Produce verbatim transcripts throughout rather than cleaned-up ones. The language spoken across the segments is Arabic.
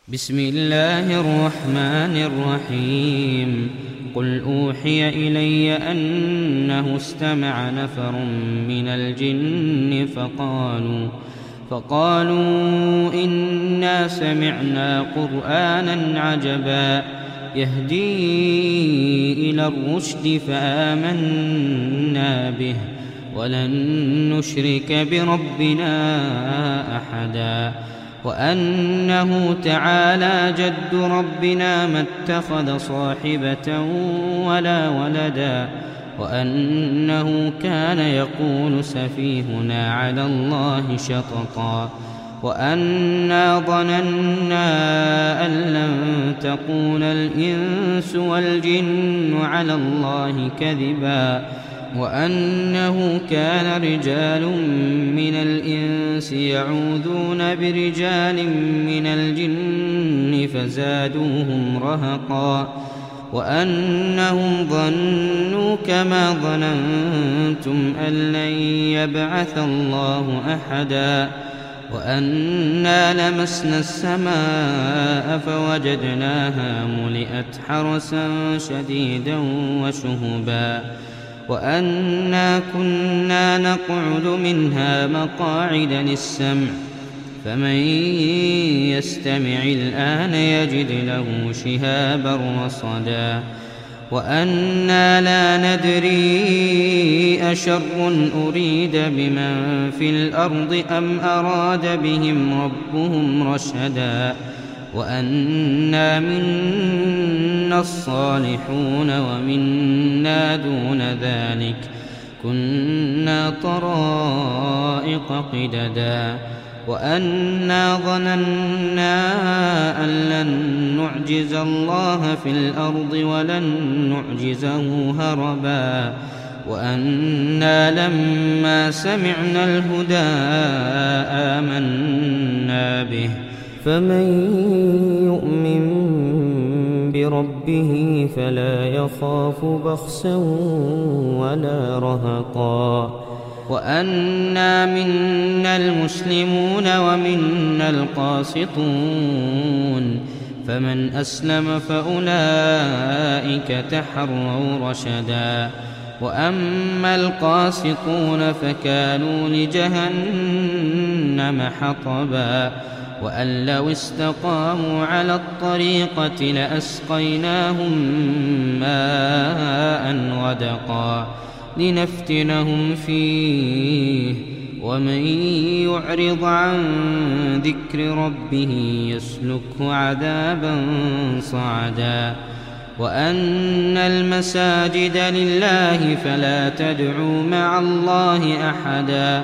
بسم الله الرحمن الرحيم. قل أوحي إلي أنه استمع نفر من الجن فقالوا فقالوا إنا سمعنا قرآنا عجبا يهدي إلى الرشد فآمنا به ولن نشرك بربنا أحدا وأنه تعالى جد ربنا ما اتخذ صاحبة ولا ولدا وأنه كان يقول سفيهنا على الله شططا وأنا ظننا أن لن تقول الإنس والجن على الله كذبا وأنه كان رجال من الإنس يعوذون برجال من الجن فزادوهم رهقا وأنهم ظنوا كما ظننتم أن لن يبعث الله أحدا وأنا لمسنا السماء فوجدناها ملئت حرسا شديدا وشهبا وأنا كنا نقعد منها مقاعد للسمع فمن يستمع الآن يجد له شهابا رصدا وأنا لا ندري أشر أريد بمن في الأرض أم أراد بهم ربهم رشدا وأنا منا الصالحون ومنا دون ذلك كنا طرائق قددا وأنا ظننا أن لن نعجز الله في الأرض ولن نعجزه هربا وأنا لما سمعنا الهدى آمنا به فمن يؤمن بربه فلا يخاف بخسا ولا رهقا وأنا منا المسلمون ومنا القاسطون فمن أسلم فأولئك تحروا رشدا وأما القاسطون فكانوا لجهنم حطبا وأن لو استقاموا على الطريقة لأسقيناهم ماء غدقا لنفتنهم فيه ومن يعرض عن ذكر ربه يسلكه عذابا صعدا وأن المساجد لله فلا تدعوا مع الله أحدا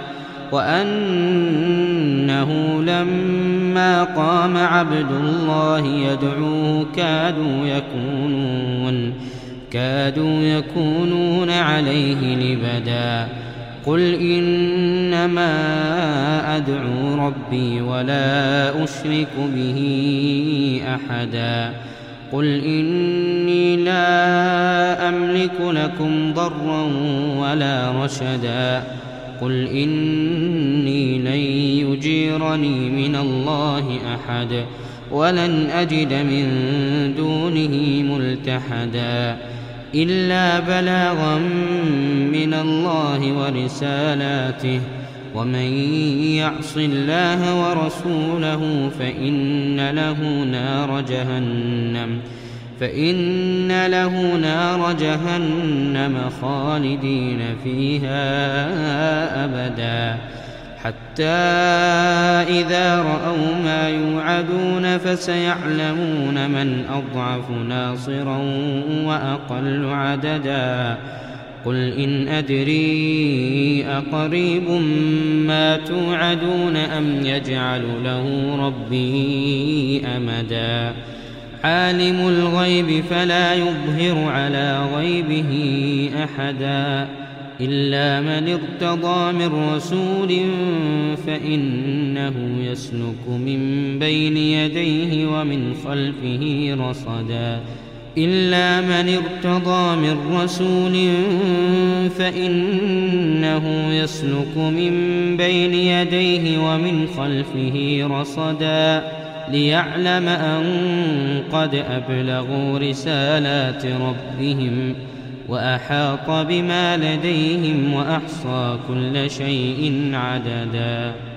وأنه لما قام عبد الله يدعوه كادوا يكونون كادوا يكونون عليه لبدا قل إنما أدعو ربي ولا أشرك به أحدا قل إني لا أملك لكم ضرا ولا رشدا قل إني لن يجيرني من الله أحد ولن أجد من دونه ملتحدا إلا بلاغا من الله ورسالاته ومن يعص الله ورسوله فإن له نار جهنم فإن له نار جهنم خالدين فيها أبدا حتى إذا رأوا ما يوعدون فسيعلمون من أضعف ناصرا وأقل عددا قل إن أدري أقريب ما توعدون أم يجعل له ربي أمدا عالم الغيب فلا يظهر على غيبه أحدا إلا من ارتضى من رسول فإنه يسلك من بين يديه ومن خلفه رصدا إلا من ارتضى من رسول فإنه يسلك من بين يديه ومن خلفه رصدا ليعلم أن قد أبلغوا رسالات ربهم وأحاط بما لديهم وأحصى كل شيء عددا.